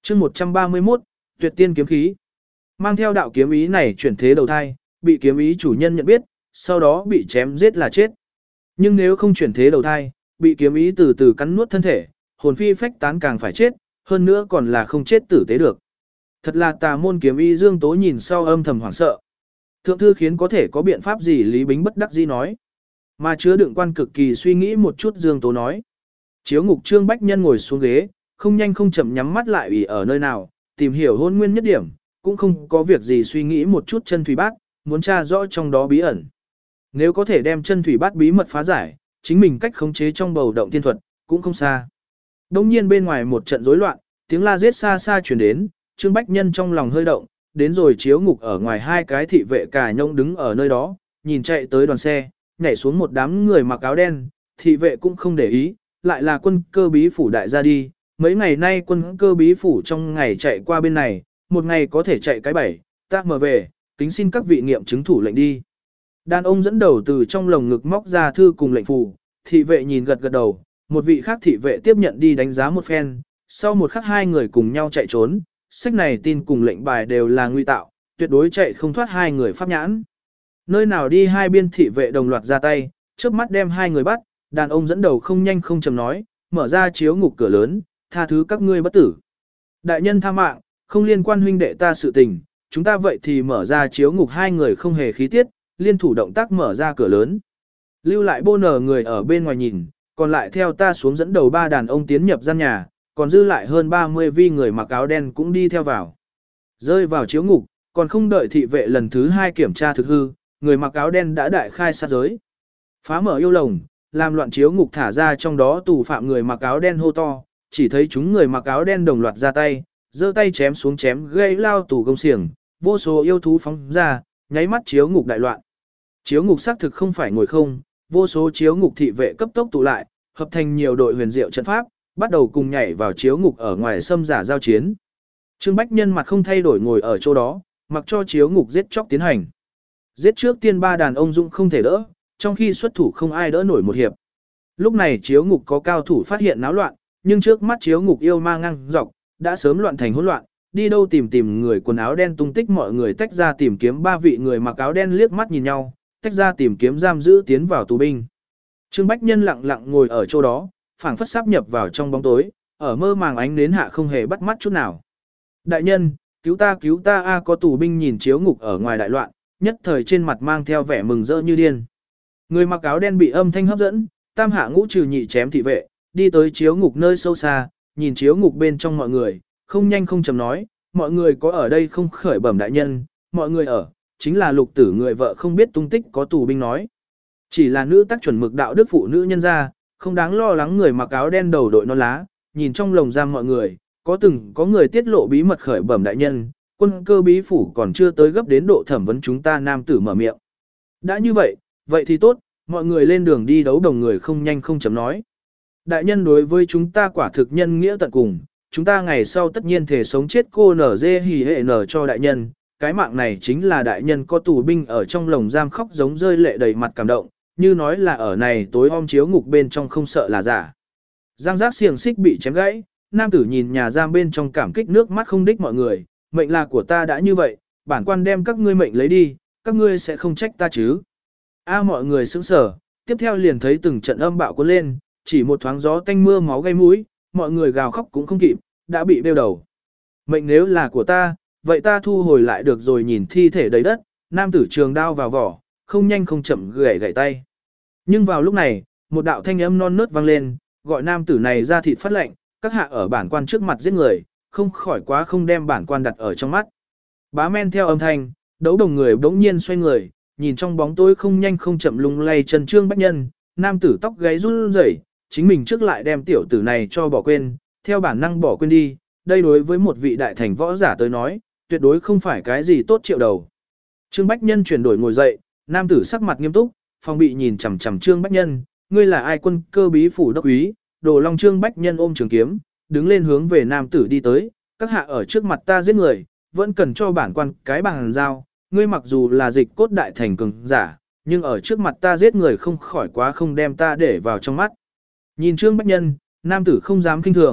chương 131, tuyệt tiên kiếm khí. Mang theo đạo kiếm ý này chuyển thế đầu thai, bị kiếm ý chủ nhân nhận biết, sau đó bị chém giết là chết. Nhưng nếu không chuyển thế đầu thai, bị kiếm ý từ từ cắn nuốt thân thể, hồn phi phách tán càng phải chết, hơn nữa còn là không chết tử tế được. Thật là tà môn kiếm ý. Dương Tố nhìn sau âm thầm hoảng sợ. Thượng thư khiến có thể có biện pháp gì? Lý Bính bất đắc dĩ nói. Mà chứa đựng quan cực kỳ suy nghĩ một chút. Dương Tố nói. Chiếu ngục Trương Bách Nhân ngồi xuống ghế, không nhanh không chậm nhắm mắt lại ủy ở nơi nào, tìm hiểu hôn nguyên nhất điểm, cũng không có việc gì suy nghĩ một chút chân thủy bát, muốn tra rõ trong đó bí ẩn. Nếu có thể đem chân thủy bát bí mật phá giải, chính mình cách khống chế trong bầu động tiên thuật, cũng không xa. Đông nhiên bên ngoài một trận rối loạn, tiếng la giết xa xa chuyển đến, Trương Bách Nhân trong lòng hơi động, đến rồi chiếu ngục ở ngoài hai cái thị vệ cà nhông đứng ở nơi đó, nhìn chạy tới đoàn xe, nhảy xuống một đám người mặc áo đen, thị vệ cũng không để ý, lại là quân cơ bí phủ đại gia đi, mấy ngày nay quân cơ bí phủ trong ngày chạy qua bên này, một ngày có thể chạy cái 7, ta mở về, kính xin các vị nghiệm chứng thủ lệnh đi. Đàn ông dẫn đầu từ trong lồng ngực móc ra thư cùng lệnh phù, thị vệ nhìn gật gật đầu, một vị khác thị vệ tiếp nhận đi đánh giá một phen, sau một khắc hai người cùng nhau chạy trốn, sách này tin cùng lệnh bài đều là nguy tạo, tuyệt đối chạy không thoát hai người pháp nhãn. Nơi nào đi hai biên thị vệ đồng loạt ra tay, chớp mắt đem hai người bắt, đàn ông dẫn đầu không nhanh không chậm nói, mở ra chiếu ngục cửa lớn, tha thứ các ngươi bất tử. Đại nhân tha mạng, không liên quan huynh đệ ta sự tình, chúng ta vậy thì mở ra chiếu ngục. Hai người không hề khí tiết, liên thủ động tác mở ra cửa lớn. Lưu lại bô nở người ở bên ngoài nhìn, còn lại theo ta xuống dẫn đầu ba đàn ông tiến nhập gian nhà, còn dư lại hơn 30 vi người mặc áo đen cũng đi theo vào. Rơi vào chiếu ngục, còn không đợi thị vệ lần thứ 2 kiểm tra thực hư, người mặc áo đen đã đại khai sát giới. Phá mở yêu lồng, làm loạn chiếu ngục, thả ra trong đó tù phạm. Người mặc áo đen hô to, chỉ thấy chúng người mặc áo đen đồng loạt ra tay, giơ tay chém xuống chém gây lao tù công xiềng, vô số yêu thú phóng ra, nháy mắt chiếu ngục đại loạn. Chiếu ngục xác thực không phải ngồi không, vô số chiếu ngục thị vệ cấp tốc tụ lại, hợp thành nhiều đội huyền diệu trận pháp, bắt đầu cùng nhảy vào chiếu ngục ở ngoài xâm giả giao chiến. Trương Bách Nhân mặt không thay đổi ngồi ở chỗ đó, mặc cho chiếu ngục giết chóc tiến hành. Giết trước tiên ba đàn ông dũng không thể đỡ, trong khi xuất thủ không ai đỡ nổi một hiệp. Lúc này chiếu ngục có cao thủ phát hiện náo loạn, nhưng trước mắt chiếu ngục yêu ma ngang dọc, đã sớm loạn thành hỗn loạn, đi đâu tìm người quần áo đen tung tích. Mọi người tách ra tìm kiếm, ba vị người mặc áo đen liếc mắt nhìn nhau, tách ra tìm kiếm giam giữ tiến vào tù binh. Trương Bách Nhân lặng lặng ngồi ở chỗ đó, phảng phất sắp nhập vào trong bóng tối, ở mơ màng ánh nến hạ không hề bắt mắt chút nào. Đại nhân, cứu ta a! Có tù binh nhìn chiếu ngục ở ngoài đại loạn, nhất thời trên mặt mang theo vẻ mừng rỡ như điên. Người mặc áo đen bị âm thanh hấp dẫn, tam hạ ngũ trừ nhị chém thị vệ, đi tới chiếu ngục nơi sâu xa, nhìn chiếu ngục bên trong mọi người, không nhanh không chậm nói, mọi người có ở đây không? Khởi bẩm đại nhân, mọi người ở, chính là Lục Tử người vợ không biết tung tích. Có tù binh nói, chỉ là nữ tác chuẩn mực đạo đức phụ nữ nhân gia, không đáng lo lắng. Người mặc áo đen đầu đội nón lá, nhìn trong lồng giam mọi người, có người tiết lộ bí mật. Khởi bẩm đại nhân, quân cơ bí phủ còn chưa tới gấp đến độ thẩm vấn chúng ta. Nam tử mở miệng. Đã như vậy, vậy thì tốt, mọi người lên đường đi đấu đồng. Người không nhanh không chậm nói, đại nhân đối với chúng ta quả thực nhân nghĩa tận cùng, chúng ta ngày sau tất nhiên thể sống chết cô nở dê hỉ hệ nở cho đại nhân. Cái mạng này chính là đại nhân. Có tù binh ở trong lồng giam khóc giống rơi lệ, đầy mặt cảm động, như nói là ở này tối om chiếu ngục bên trong không sợ là giả. Giang giác xiềng xích bị chém gãy, nam tử nhìn nhà giam bên trong cảm kích nước mắt không đích. Mọi người, mệnh là của ta đã như vậy, bản quan đem các ngươi mệnh lấy đi, các ngươi sẽ không trách ta chứ? Mọi người sững sờ, tiếp theo liền thấy từng trận âm bạo cuốn lên, chỉ một thoáng gió tanh mưa máu gây mũi, mọi người gào khóc cũng không kịp, đã bị bêu đầu. Mệnh nếu là của ta, vậy ta thu hồi lại được rồi. Nhìn thi thể đầy đất, nam tử trường đao vào vỏ, không nhanh không chậm gãy tay. Nhưng vào lúc này, một đạo thanh âm non nớt vang lên, gọi nam tử này ra thịt phát lệnh, các hạ ở bản quan trước mặt giết người, không khỏi quá không đem bản quan đặt ở trong mắt. Bá men theo âm thanh, đấu đồng người bỗng nhiên xoay người, nhìn trong bóng tối không nhanh không chậm lung lay chân Trương Bách Nhân, nam tử tóc gáy run rẩy, chính mình trước lại đem tiểu tử này cho bỏ quên, theo bản năng bỏ quên đi, đây đối với một vị đại thành võ giả tới nói, tuyệt đối không phải cái gì tốt triệu đầu. Trương Bách Nhân chuyển đổi ngồi dậy, nam tử sắc mặt nghiêm túc, phòng bị nhìn chằm chằm Trương Bách Nhân, ngươi là ai? Quân cơ bí phủ đốc úy, Đồ Long. Trương Bách Nhân ôm trường kiếm, đứng lên hướng về nam tử đi tới, các hạ ở trước mặt ta giết người, vẫn cần cho bản quan cái bàn giao, ngươi mặc dù là dịch cốt đại thành cường giả, nhưng ở trước mặt ta giết người không khỏi quá không đem ta để vào trong mắt. Nhìn Trương Bách Nhân, nam tử không dám kinh thường,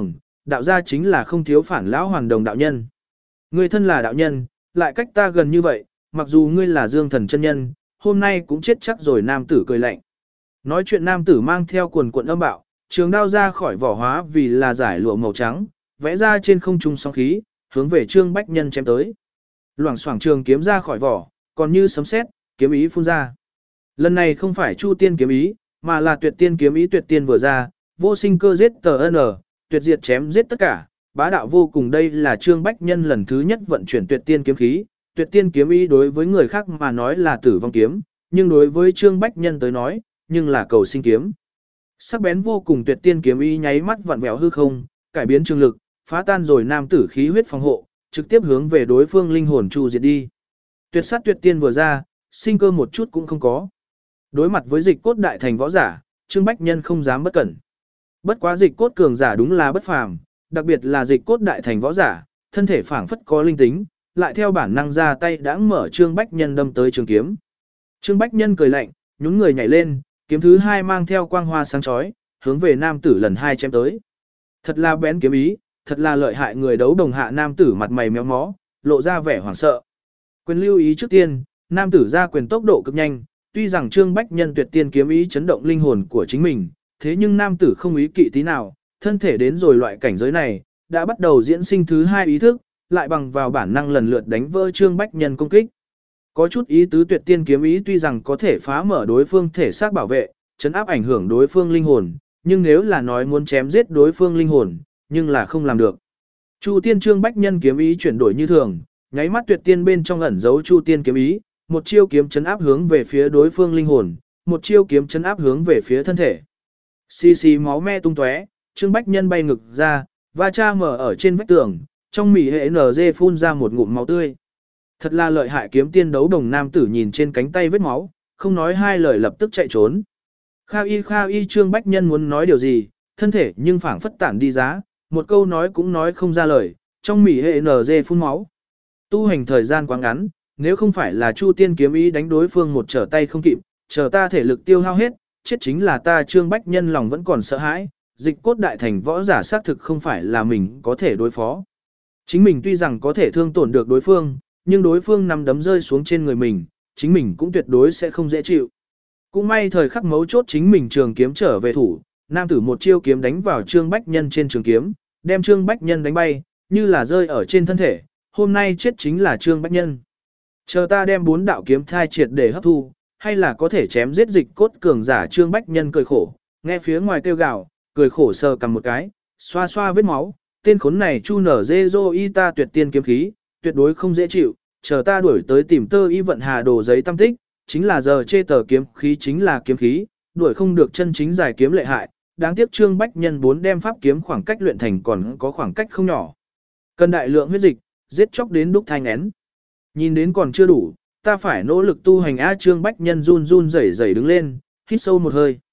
đạo gia chính là không thiếu phản lão hoàn đồng đạo nhân. Ngươi thân là đạo nhân, lại cách ta gần như vậy, mặc dù ngươi là Dương Thần chân nhân, hôm nay cũng chết chắc rồi. Nam tử cười lạnh. Nói chuyện nam tử mang theo quần quần âm bạo, trường đao ra khỏi vỏ hóa vì là giải lụa màu trắng, vẽ ra trên không trung sóng khí, hướng về Trương Bách Nhân chém tới. Loảng xoảng trường kiếm ra khỏi vỏ, còn như sấm sét, kiếm ý phun ra. Lần này không phải Chu Tiên kiếm ý, mà là Tuyệt Tiên kiếm ý. Tuyệt Tiên vừa ra, vô sinh cơ giết tờ n, tuyệt diệt chém giết tất cả, bá đạo vô cùng. Đây là Trương Bách Nhân lần thứ nhất vận chuyển Tuyệt Tiên kiếm khí. Tuyệt Tiên kiếm ý đối với người khác mà nói là tử vong kiếm, nhưng đối với Trương Bách Nhân tới nói, nhưng là cầu sinh kiếm. Sắc bén vô cùng Tuyệt Tiên kiếm ý nháy mắt vặn vẹo hư không, cải biến trường lực, phá tan rồi nam tử khí huyết phòng hộ, trực tiếp hướng về đối phương linh hồn chu diệt đi. Tuyệt sát Tuyệt Tiên vừa ra, sinh cơ một chút cũng không có. Đối mặt với dịch cốt đại thành võ giả, Trương Bách Nhân không dám bất cẩn. Bất quá dịch cốt cường giả đúng là bất phàm, đặc biệt là dịch cốt đại thành võ giả, thân thể phảng phất có linh tính, lại theo bản năng ra tay đãng mở Trương Bách Nhân đâm tới trường kiếm. Trương Bách Nhân cười lạnh, nhún người nhảy lên, kiếm thứ hai mang theo quang hoa sáng chói, hướng về nam tử lần hai chém tới. Thật là bén kiếm ý, thật là lợi hại. Người đấu đồng hạ nam tử mặt mày méo mó, lộ ra vẻ hoảng sợ. Quyền lưu ý trước tiên, nam tử ra quyền tốc độ cực nhanh, tuy rằng Trương Bách Nhân Tuyệt Tiên kiếm ý chấn động linh hồn của chính mình, thế nhưng nam tử không ý kỵ tí nào, thân thể đến rồi loại cảnh giới này, đã bắt đầu diễn sinh thứ hai ý thức, lại bằng vào bản năng lần lượt đánh vỡ Trương Bách Nhân công kích. Có chút ý tứ. Tuyệt Tiên kiếm ý tuy rằng có thể phá mở đối phương thể xác bảo vệ, chấn áp ảnh hưởng đối phương linh hồn, nhưng nếu là nói muốn chém giết đối phương linh hồn, nhưng là không làm được. Chu Tiên Trương Bách Nhân kiếm ý chuyển đổi như thường, nháy mắt Tuyệt Tiên bên trong ẩn giấu Chu Tiên kiếm ý, một chiêu kiếm chấn áp hướng về phía đối phương linh hồn, một chiêu kiếm chấn áp hướng về phía thân thể. Xì xì máu me tung tóe, Trương Bách Nhân bay ngực ra, va cha mở ở trên vách tường, trong mỉ hệ NG phun ra một ngụm máu tươi. Thật là lợi hại. Kiếm tiên đấu đồng nam tử nhìn trên cánh tay vết máu, không nói hai lời lập tức chạy trốn. Kha y Trương Bách Nhân muốn nói điều gì, thân thể nhưng phảng phất tản đi giá, một câu nói cũng nói không ra lời, trong mỉ hệ NG phun máu. Tu hành thời gian quá ngắn, nếu không phải là Chu Tiên kiếm ý đánh đối phương một trở tay không kịp, chờ ta thể lực tiêu hao hết, chết chính là ta. Trương Bách Nhân lòng vẫn còn sợ hãi, dịch cốt đại thành võ giả xác thực không phải là mình có thể đối phó. Chính mình tuy rằng có thể thương tổn được đối phương, nhưng đối phương nằm đấm rơi xuống trên người mình, chính mình cũng tuyệt đối sẽ không dễ chịu. Cũng may thời khắc mấu chốt chính mình trường kiếm trở về thủ, nam tử một chiêu kiếm đánh vào Trương Bách Nhân trên trường kiếm, đem Trương Bách Nhân đánh bay, như là rơi ở trên thân thể, hôm nay chết chính là Trương Bách Nhân. Chờ ta đem 4 đạo kiếm thai triệt để hấp thu, hay là có thể chém giết dịch cốt cường giả. Trương Bách Nhân cười khổ, nghe phía ngoài kêu gào, cười khổ sờ cầm một cái, xoa xoa vết máu, tên khốn này Chu nở dê dô y ta Tuyệt Tiên kiếm khí, tuyệt đối không dễ chịu, chờ ta đuổi tới tìm tơ y vận hà đồ giấy tâm tích, chính là giờ chê tờ kiếm khí chính là kiếm khí, đuổi không được chân chính giải kiếm lệ hại. Đáng tiếc Trương Bách Nhân 4 đem pháp kiếm khoảng cách luyện thành còn có khoảng cách không nhỏ. Cần đại lượng huyết dịch, giết chóc đến đúc thanh én. Nhìn đến còn chưa đủ, ta phải nỗ lực tu hành. Trương Bách Nhân run run rẩy rẩy đứng lên, hít sâu một hơi.